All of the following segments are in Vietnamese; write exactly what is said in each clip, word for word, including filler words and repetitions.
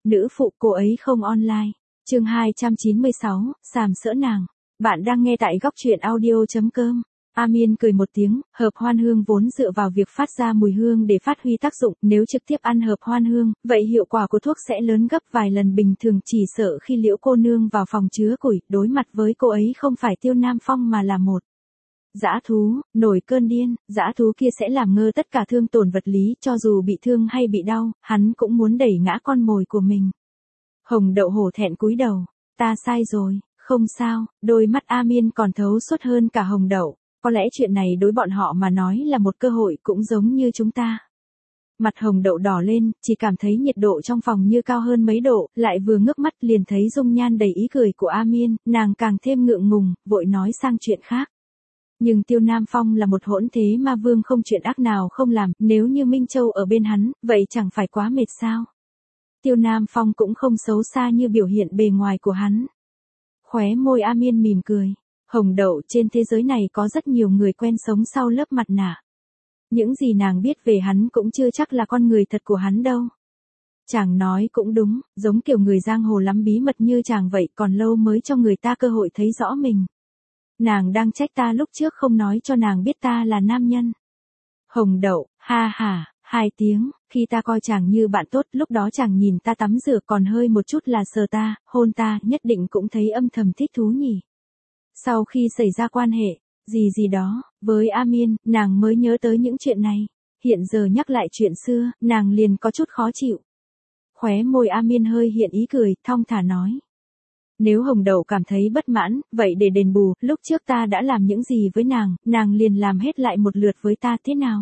Nữ phụ cô ấy không online. Chương hai trăm chín mươi sáu, sàm sỡ nàng. Bạn đang nghe tại góc truyện audio chấm com. Amin cười một tiếng, hợp hoan hương vốn dựa vào việc phát ra mùi hương để phát huy tác dụng, nếu trực tiếp ăn hợp hoan hương, vậy hiệu quả của thuốc sẽ lớn gấp vài lần bình thường, chỉ sợ khi Liễu cô nương vào phòng chứa củi, đối mặt với cô ấy không phải Tiêu Nam Phong mà là một dã thú, nổi cơn điên, dã thú kia sẽ làm ngơ tất cả thương tổn vật lý, cho dù bị thương hay bị đau, hắn cũng muốn đẩy ngã con mồi của mình. Hồng Đậu hổ thẹn cúi đầu, ta sai rồi, không sao, đôi mắt Amin còn thấu suốt hơn cả Hồng Đậu. Có lẽ chuyện này đối bọn họ mà nói là một cơ hội cũng giống như chúng ta. Mặt Hồng Đậu đỏ lên, chỉ cảm thấy nhiệt độ trong phòng như cao hơn mấy độ, lại vừa ngước mắt liền thấy dung nhan đầy ý cười của Amin, nàng càng thêm ngượng ngùng, vội nói sang chuyện khác. Nhưng Tiêu Nam Phong là một hỗn thế ma vương không chuyện ác nào không làm, nếu như Minh Châu ở bên hắn, vậy chẳng phải quá mệt sao? Tiêu Nam Phong cũng không xấu xa như biểu hiện bề ngoài của hắn. Khóe môi Amin mỉm cười. Hồng Đậu, trên thế giới này có rất nhiều người quen sống sau lớp mặt nạ. Những gì nàng biết về hắn cũng chưa chắc là con người thật của hắn đâu. Chàng nói cũng đúng, giống kiểu người giang hồ lắm bí mật như chàng vậy, còn lâu mới cho người ta cơ hội thấy rõ mình. Nàng đang trách ta lúc trước không nói cho nàng biết ta là nam nhân. Hồng Đậu, ha ha, hai tiếng, khi ta coi chàng như bạn tốt, lúc đó chàng nhìn ta tắm rửa còn hơi một chút là sờ ta, hôn ta, nhất định cũng thấy âm thầm thích thú nhỉ. Sau khi xảy ra quan hệ, gì gì đó, với Amin, nàng mới nhớ tới những chuyện này. Hiện giờ nhắc lại chuyện xưa, nàng liền có chút khó chịu. Khóe môi Amin hơi hiện ý cười, thong thả nói. Nếu Hồng Đậu cảm thấy bất mãn, vậy để đền bù, lúc trước ta đã làm những gì với nàng, nàng liền làm hết lại một lượt với ta thế nào?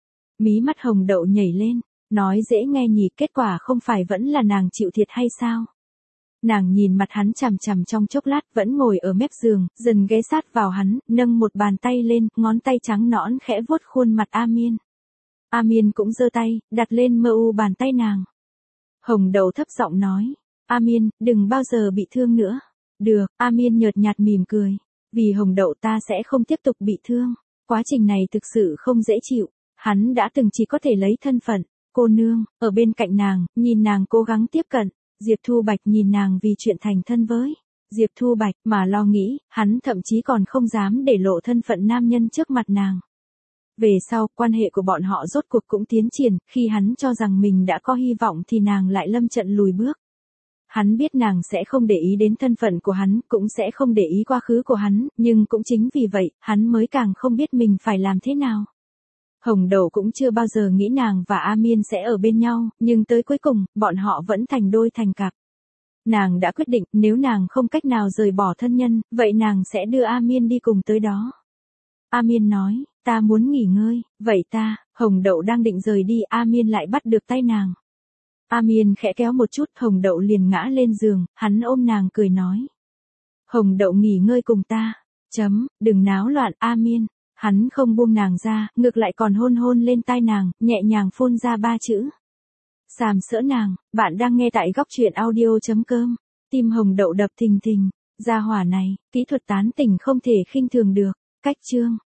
Mí mắt Hồng Đậu nhảy lên, nói dễ nghe nhỉ, kết quả không phải vẫn là nàng chịu thiệt hay sao? Nàng nhìn mặt hắn chằm chằm trong chốc lát, vẫn ngồi ở mép giường, dần ghé sát vào hắn, nâng một bàn tay lên, ngón tay trắng nõn khẽ vuốt khuôn mặt Amin. Amin cũng giơ tay, đặt lên mờ u bàn tay nàng. Hồng Đậu thấp giọng nói, Amin, đừng bao giờ bị thương nữa. Được, Amin nhợt nhạt mỉm cười. Vì Hồng Đậu ta sẽ không tiếp tục bị thương. Quá trình này thực sự không dễ chịu. Hắn đã từng chỉ có thể lấy thân phận cô nương, ở bên cạnh nàng, nhìn nàng cố gắng tiếp cận. Diệp Thu Bạch nhìn nàng vì chuyện thành thân với Diệp Thu Bạch mà lo nghĩ, hắn thậm chí còn không dám để lộ thân phận nam nhân trước mặt nàng. Về sau, quan hệ của bọn họ rốt cuộc cũng tiến triển, khi hắn cho rằng mình đã có hy vọng thì nàng lại lâm trận lùi bước. Hắn biết nàng sẽ không để ý đến thân phận của hắn, cũng sẽ không để ý quá khứ của hắn, nhưng cũng chính vì vậy, hắn mới càng không biết mình phải làm thế nào. Hồng Đậu cũng chưa bao giờ nghĩ nàng và Amin sẽ ở bên nhau, nhưng tới cuối cùng, bọn họ vẫn thành đôi thành cặp. Nàng đã quyết định, nếu nàng không cách nào rời bỏ thân nhân, vậy nàng sẽ đưa Amin đi cùng tới đó. Amin nói, ta muốn nghỉ ngơi, vậy ta, Hồng Đậu đang định rời đi, Amin lại bắt được tay nàng. Amin khẽ kéo một chút, Hồng Đậu liền ngã lên giường, hắn ôm nàng cười nói. Hồng Đậu nghỉ ngơi cùng ta, chấm, đừng náo loạn, Amin. Hắn không buông nàng ra, ngược lại còn hôn hôn lên tai nàng, nhẹ nhàng phun ra ba chữ. Sàm sỡ nàng, bạn đang nghe tại góc truyện audio chấm com. Tim Hồng Đậu đập thình thình, gia hỏa này, kỹ thuật tán tỉnh không thể khinh thường được. Cách chương.